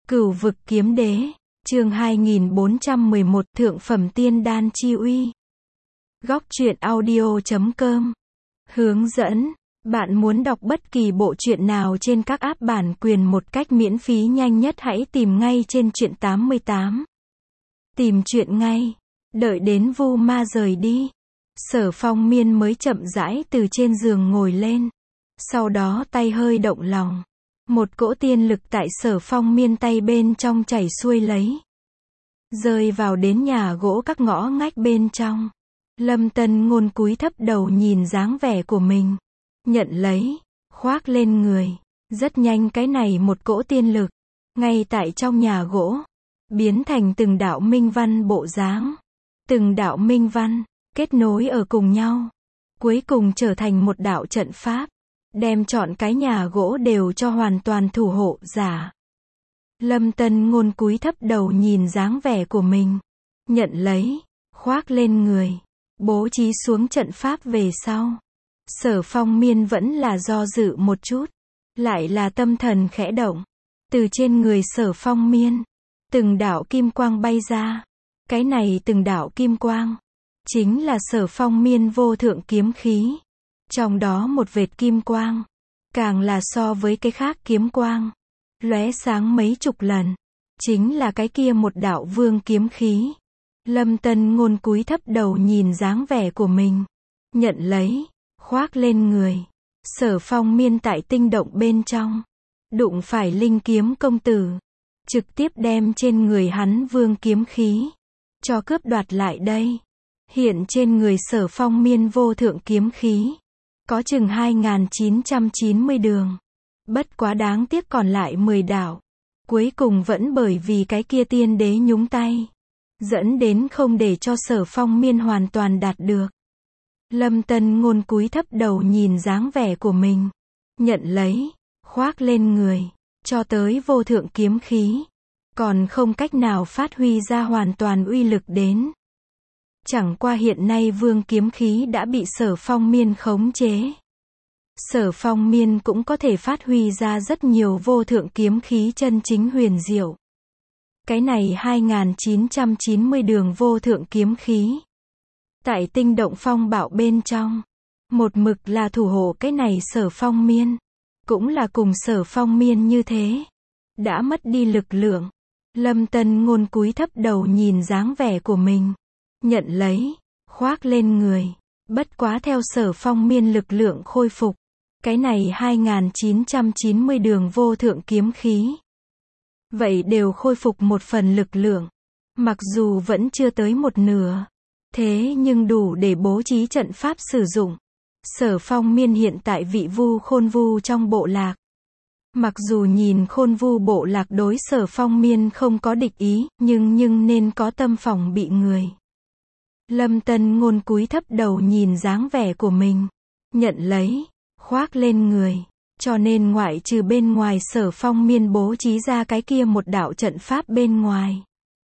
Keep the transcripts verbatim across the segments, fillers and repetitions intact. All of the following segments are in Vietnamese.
Cửu vực kiếm đế, chương hai nghìn bốn trăm mười một, thượng phẩm tiên đan chi uy. Góc truyện audio chấm com. Hướng dẫn, bạn muốn đọc bất kỳ bộ truyện nào trên các app bản quyền một cách miễn phí nhanh nhất hãy tìm ngay trên truyện tám mươi tám. Tìm truyện ngay, đợi đến Vu Ma rời đi, Sở Phong Miên mới chậm rãi từ trên giường ngồi lên. Sau đó tay hơi động lòng. Một cỗ tiên lực tại Sở Phong Miên tay bên trong chảy xuôi lấy. Rơi vào đến nhà gỗ các ngõ ngách bên trong. Lâm Tân Ngôn cúi thấp đầu nhìn dáng vẻ của mình. Nhận lấy, khoác lên người. Rất nhanh cái này một cỗ tiên lực. Ngay tại trong nhà gỗ. Biến thành từng đạo minh văn bộ dáng. Từng đạo minh văn, kết nối ở cùng nhau. Cuối cùng trở thành một đạo trận pháp. Đem trọn cái nhà gỗ đều cho hoàn toàn thủ hộ giả. Lâm Tân Ngôn cúi thấp đầu nhìn dáng vẻ của mình. Nhận lấy, khoác lên người. Bố trí xuống trận pháp về sau. Sở Phong Miên vẫn là do dự một chút. Lại là tâm thần khẽ động. Từ trên người Sở Phong Miên. Từng đạo kim quang bay ra. Cái này từng đạo kim quang. Chính là Sở Phong Miên vô thượng kiếm khí. Trong đó một vệt kim quang. Càng là so với cái khác kiếm quang. Lóe sáng mấy chục lần. Chính là cái kia một đạo vương kiếm khí. Lâm Tân Ngôn cúi thấp đầu nhìn dáng vẻ của mình. Nhận lấy, khoác lên người. Sở Phong Miên tại tinh động bên trong. Đụng phải linh kiếm công tử. Trực tiếp đem trên người hắn vương kiếm khí. Cho cướp đoạt lại đây. Hiện trên người Sở Phong Miên vô thượng kiếm khí. Có chừng hai nghìn chín trăm chín mươi đường. Bất quá đáng tiếc còn lại mười đạo. Cuối cùng vẫn bởi vì cái kia tiên đế nhúng tay. Dẫn đến không để cho Sở Phong Miên hoàn toàn đạt được. Lâm Tân Ngôn cúi thấp đầu nhìn dáng vẻ của mình. Nhận lấy, khoác lên người. Cho tới vô thượng kiếm khí. Còn không cách nào phát huy ra hoàn toàn uy lực đến. Chẳng qua hiện nay vương kiếm khí đã bị Sở Phong Miên khống chế. Sở Phong Miên cũng có thể phát huy ra rất nhiều vô thượng kiếm khí chân chính huyền diệu. Cái này hai nghìn chín trăm chín mươi đường vô thượng kiếm khí. Tại tinh động phong bạo bên trong. Một mực là thủ hộ cái này Sở Phong Miên. Cũng là cùng Sở Phong Miên như thế. Đã mất đi lực lượng. Lâm Tân Ngôn cúi thấp đầu nhìn dáng vẻ của mình. Nhận lấy, khoác lên người. Bất quá theo Sở Phong Miên lực lượng khôi phục. Cái này hai nghìn chín trăm chín mươi đường vô thượng kiếm khí. Vậy đều khôi phục một phần lực lượng. Mặc dù vẫn chưa tới một nửa. Thế nhưng đủ để bố trí trận pháp sử dụng. Sở Phong Miên hiện tại vị Vu Khôn Vu trong bộ lạc. Mặc dù nhìn Khôn Vu bộ lạc đối Sở Phong Miên không có địch ý, nhưng nhưng nên có tâm phòng bị người. Lâm Tân Ngôn cúi thấp đầu nhìn dáng vẻ của mình. Nhận lấy, khoác lên người. Cho nên ngoại trừ bên ngoài Sở Phong Miên bố trí ra cái kia một đạo trận pháp bên ngoài.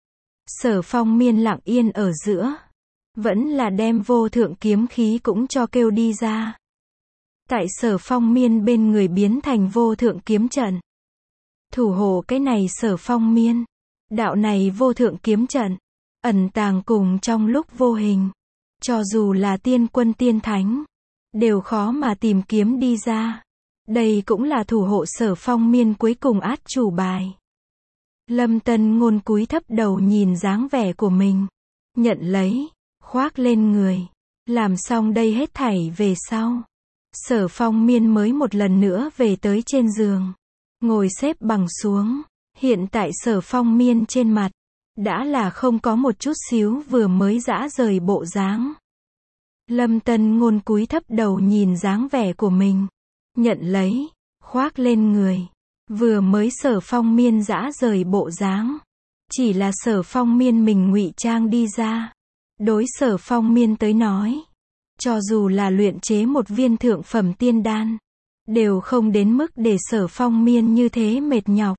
Sở Phong Miên lặng yên ở giữa. Vẫn là đem vô thượng kiếm khí cũng cho kêu đi ra. Tại Sở Phong Miên bên người biến thành vô thượng kiếm trận. Thủ hộ cái này Sở Phong Miên. Đạo này vô thượng kiếm trận. Ẩn tàng cùng trong lúc vô hình. Cho dù là tiên quân tiên thánh. Đều khó mà tìm kiếm đi ra. Đây cũng là thủ hộ Sở Phong Miên cuối cùng át chủ bài. Lâm Tân Ngôn cúi thấp đầu nhìn dáng vẻ của mình. Nhận lấy, khoác lên người. Làm xong đây hết thảy về sau. Sở Phong Miên mới một lần nữa về tới trên giường. Ngồi xếp bằng xuống. Hiện tại Sở Phong Miên trên mặt. Đã là không có một chút xíu vừa mới rã rời bộ dáng. Lâm Tân Ngôn cúi thấp đầu nhìn dáng vẻ của mình. Nhận lấy, khoác lên người. Vừa mới Sở Phong Miên rã rời bộ dáng. Chỉ là Sở Phong Miên mình ngụy trang đi ra. Đối Sở Phong Miên tới nói. Cho dù là luyện chế một viên thượng phẩm tiên đan. Đều không đến mức để Sở Phong Miên như thế mệt nhọc.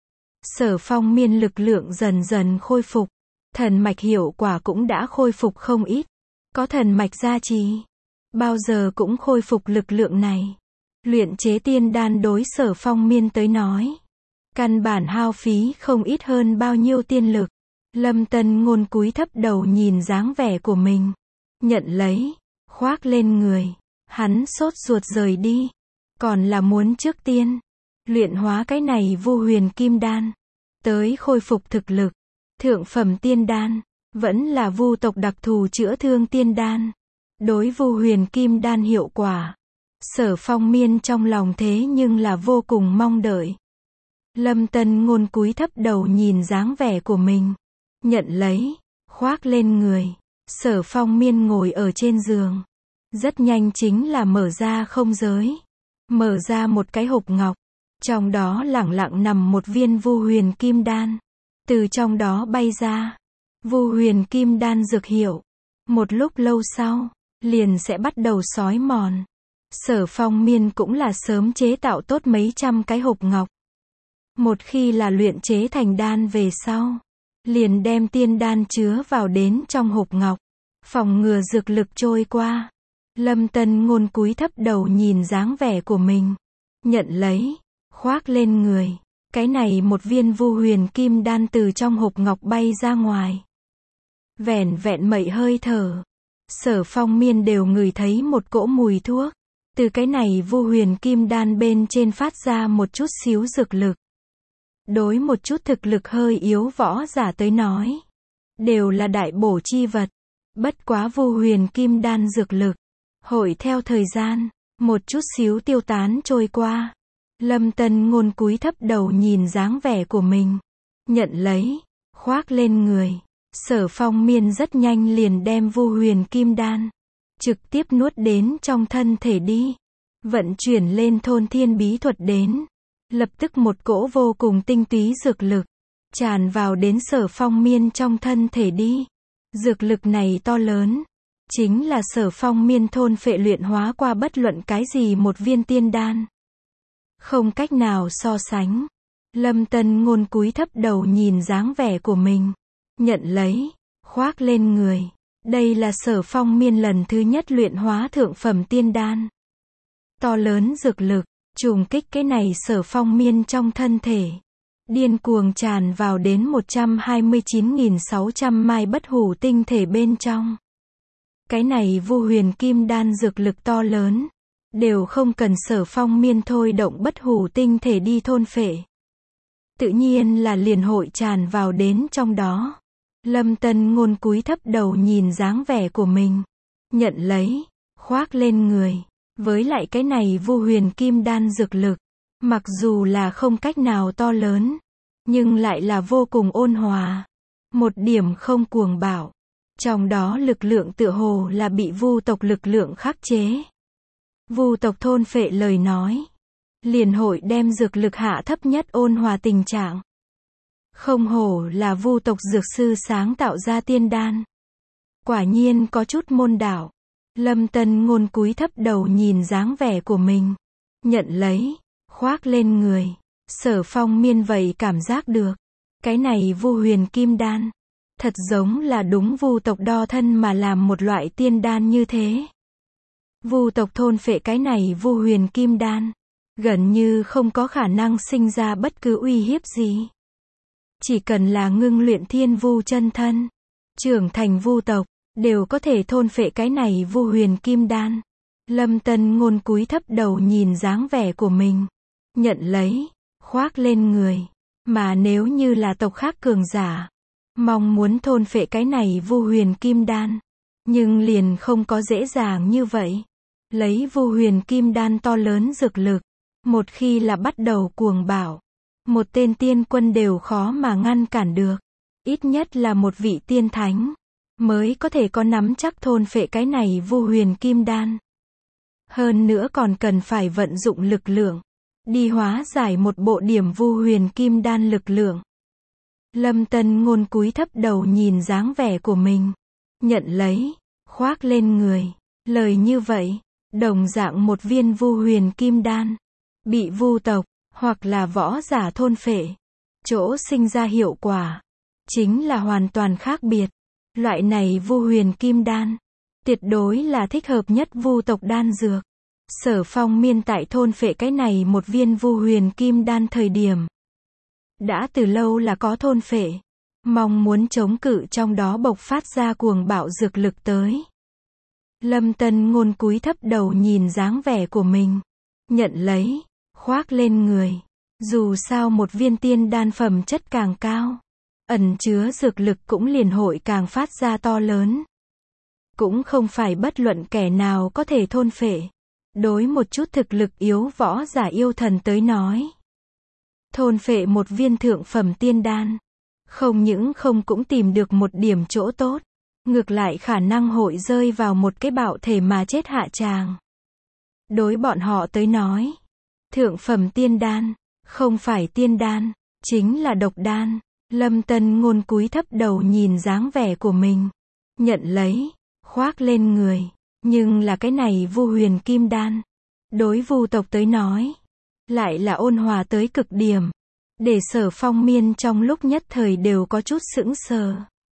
Sở Phong Miên lực lượng dần dần khôi phục. Thần mạch hiệu quả cũng đã khôi phục không ít. Có thần mạch gia trì. Bao giờ cũng khôi phục lực lượng này. Luyện chế tiên đan đối Sở Phong Miên tới nói. Căn bản hao phí không ít hơn bao nhiêu tiên lực. Lâm Tân Ngôn cúi thấp đầu nhìn dáng vẻ của mình. Nhận lấy, khoác lên người. Hắn sốt ruột rời đi. Còn là muốn trước tiên luyện hóa cái này Vu Huyền Kim Đan, tới khôi phục thực lực. Thượng phẩm tiên đan, vẫn là Vu tộc đặc thù chữa thương tiên đan. Đối Vu Huyền Kim Đan hiệu quả, Sở Phong Miên trong lòng thế nhưng là vô cùng mong đợi. Lâm Tân Ngôn cúi thấp đầu nhìn dáng vẻ của mình. Nhận lấy, khoác lên người. Sở Phong Miên ngồi ở trên giường. Rất nhanh chính là mở ra không giới. Mở ra một cái hộp ngọc. Trong đó lẳng lặng nằm một viên Vu Huyền Kim Đan. Từ trong đó bay ra Vu Huyền Kim Đan dược hiệu. Một lúc lâu sau, liền sẽ bắt đầu xói mòn. Sở Phong Miên cũng là sớm chế tạo tốt mấy trăm cái hộp ngọc. Một khi là luyện chế thành đan về sau, liền đem tiên đan chứa vào đến trong hộp ngọc, phòng ngừa dược lực trôi qua. Lâm Tân Ngôn cúi thấp đầu nhìn dáng vẻ của mình. Nhận lấy, khoác lên người. Cái này một viên Vu Huyền Kim Đan từ trong hộp ngọc bay ra ngoài. Vẻn vẹn mấy hơi thở, Sở Phong Miên đều ngửi thấy một cỗ mùi thuốc. Từ cái này Vu Huyền Kim Đan bên trên phát ra một chút xíu dược lực. Đối một chút thực lực hơi yếu võ giả tới nói, đều là đại bổ chi vật. Bất quá Vu Huyền Kim Đan dược lực, hội theo thời gian, một chút xíu tiêu tán trôi qua. Lâm Tân Ngôn cúi thấp đầu nhìn dáng vẻ của mình. Nhận lấy, khoác lên người. Sở Phong Miên rất nhanh liền đem Vu Huyền Kim Đan trực tiếp nuốt đến trong thân thể đi. Vận chuyển lên thôn thiên bí thuật đến. Lập tức một cỗ vô cùng tinh túy dược lực tràn vào đến Sở Phong Miên trong thân thể đi. Dược lực này to lớn, chính là Sở Phong Miên thôn phệ luyện hóa qua bất luận cái gì một viên tiên đan. Không cách nào so sánh. Lâm Tân Ngôn cúi thấp đầu nhìn dáng vẻ của mình. Nhận lấy, khoác lên người. Đây là Sở Phong Miên lần thứ nhất luyện hóa thượng phẩm tiên đan. To lớn dược lực trùng kích cái này Sở Phong Miên trong thân thể, điên cuồng tràn vào đến một trăm hai mươi chín nghìn sáu trăm mai bất hủ tinh thể bên trong. Cái này Vu Huyền Kim Đan dược lực to lớn, đều không cần Sở Phong Miên thôi động bất hủ tinh thể đi thôn phệ, tự nhiên là liền hội tràn vào đến trong đó. Lâm Tân Ngôn cúi thấp đầu nhìn dáng vẻ của mình. Nhận lấy, khoác lên người. Với lại cái này Vu Huyền Kim Đan dược lực, mặc dù là không cách nào to lớn, nhưng lại là vô cùng ôn hòa. Một điểm không cuồng bạo. Trong đó lực lượng tựa hồ là bị Vu tộc lực lượng khắc chế. Vu tộc thôn phệ lời nói, liền hội đem dược lực hạ thấp nhất ôn hòa tình trạng. Không hổ là Vu tộc dược sư sáng tạo ra tiên đan. Quả nhiên có chút môn đạo. Lâm Tân Ngôn cúi thấp đầu nhìn dáng vẻ của mình. Nhận lấy, khoác lên người. Sở Phong Miên vậy cảm giác được. Cái này Vu Huyền Kim Đan, thật giống là đúng Vu tộc đo thân mà làm một loại tiên đan như thế. Vu tộc thôn phệ cái này Vu Huyền Kim Đan, gần như không có khả năng sinh ra bất cứ uy hiếp gì. Chỉ cần là ngưng luyện thiên vu chân thân, trưởng thành vu tộc, đều có thể thôn phệ cái này Vu Huyền Kim Đan. Lâm Tân Ngôn cúi thấp đầu nhìn dáng vẻ của mình. Nhận lấy, khoác lên người. Mà nếu như là tộc khác cường giả, mong muốn thôn phệ cái này Vu Huyền Kim Đan, nhưng liền không có dễ dàng như vậy. Lấy Vu Huyền Kim Đan to lớn dược lực, một khi là bắt đầu cuồng bạo, một tên tiên quân đều khó mà ngăn cản được. Ít nhất là một vị tiên thánh mới có thể có nắm chắc thôn phệ cái này Vu Huyền Kim Đan. Hơn nữa còn cần phải vận dụng lực lượng đi hóa giải một bộ điểm Vu Huyền Kim Đan lực lượng. Lâm Tân Ngôn cúi thấp đầu nhìn dáng vẻ của mình. Nhận lấy, khoác lên người. Lời như vậy, đồng dạng một viên Vu Huyền Kim Đan bị Vu tộc hoặc là võ giả thôn phệ, chỗ sinh ra hiệu quả chính là hoàn toàn khác biệt. Loại này Vu Huyền Kim Đan tuyệt đối là thích hợp nhất Vu tộc đan dược. Sở Phong Miên tại thôn phệ cái này một viên Vu Huyền Kim Đan thời điểm, đã từ lâu là có thôn phệ, mong muốn chống cự trong đó bộc phát ra cuồng bạo dược lực tới. Lâm Tân Ngôn cúi thấp đầu nhìn dáng vẻ của mình, nhận lấy, khoác lên người. Dù sao một viên tiên đan phẩm chất càng cao, ẩn chứa dược lực cũng liền hội càng phát ra to lớn. Cũng không phải bất luận kẻ nào có thể thôn phệ. Đối một chút thực lực yếu võ giả yêu thần tới nói, thôn phệ một viên thượng phẩm tiên đan, không những không cũng tìm được một điểm chỗ tốt, ngược lại khả năng hội rơi vào một cái bạo thể mà chết hạ tràng. Đối bọn họ tới nói, thượng phẩm tiên đan, không phải tiên đan, chính là độc đan. Lâm Tân Ngôn cúi thấp đầu nhìn dáng vẻ của mình, nhận lấy, khoác lên người. Nhưng là cái này Vu Huyền Kim Đan, đối Vu tộc tới nói, lại là ôn hòa tới cực điểm, để Sở Phong Miên trong lúc nhất thời đều có chút sững sờ.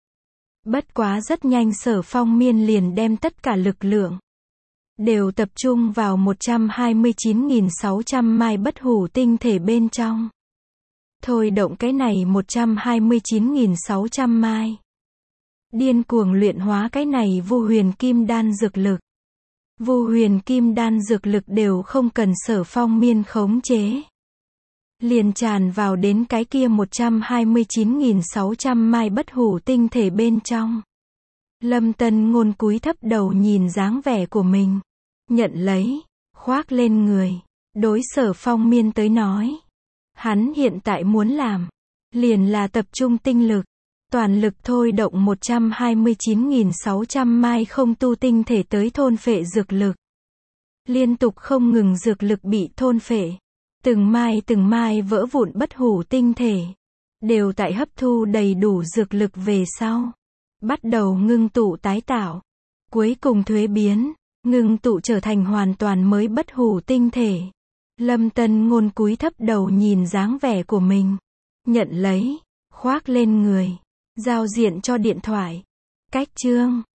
Bất quá rất nhanh Sở Phong Miên liền đem tất cả lực lượng đều tập trung vào một trăm hai mươi chín nghìn sáu trăm mai bất hủ tinh thể bên trong. Thôi động cái này một trăm hai mươi chín nghìn sáu trăm mai. Điên cuồng luyện hóa cái này Vu Huyền Kim Đan dược lực. Vu Huyền Kim Đan dược lực đều không cần Sở Phong Miên khống chế, liền tràn vào đến cái kia một trăm hai mươi chín nghìn sáu trăm mai bất hủ tinh thể bên trong. Lâm Tân Ngôn cúi thấp đầu nhìn dáng vẻ của mình, nhận lấy, khoác lên người. Đối Sở Phong Miên tới nói, hắn hiện tại muốn làm, liền là tập trung tinh lực, toàn lực thôi động một trăm hai mươi chín nghìn sáu trăm mai không tu tinh thể tới thôn phệ dược lực. Liên tục không ngừng dược lực bị thôn phệ, từng mai từng mai vỡ vụn bất hủ tinh thể, đều tại hấp thu đầy đủ dược lực về sau, bắt đầu ngưng tụ tái tạo, cuối cùng thuế biến, ngưng tụ trở thành hoàn toàn mới bất hủ tinh thể. Lâm Tân Ngôn cúi thấp đầu nhìn dáng vẻ của mình, nhận lấy, khoác lên người. Giao diện cho điện thoại. Cách chương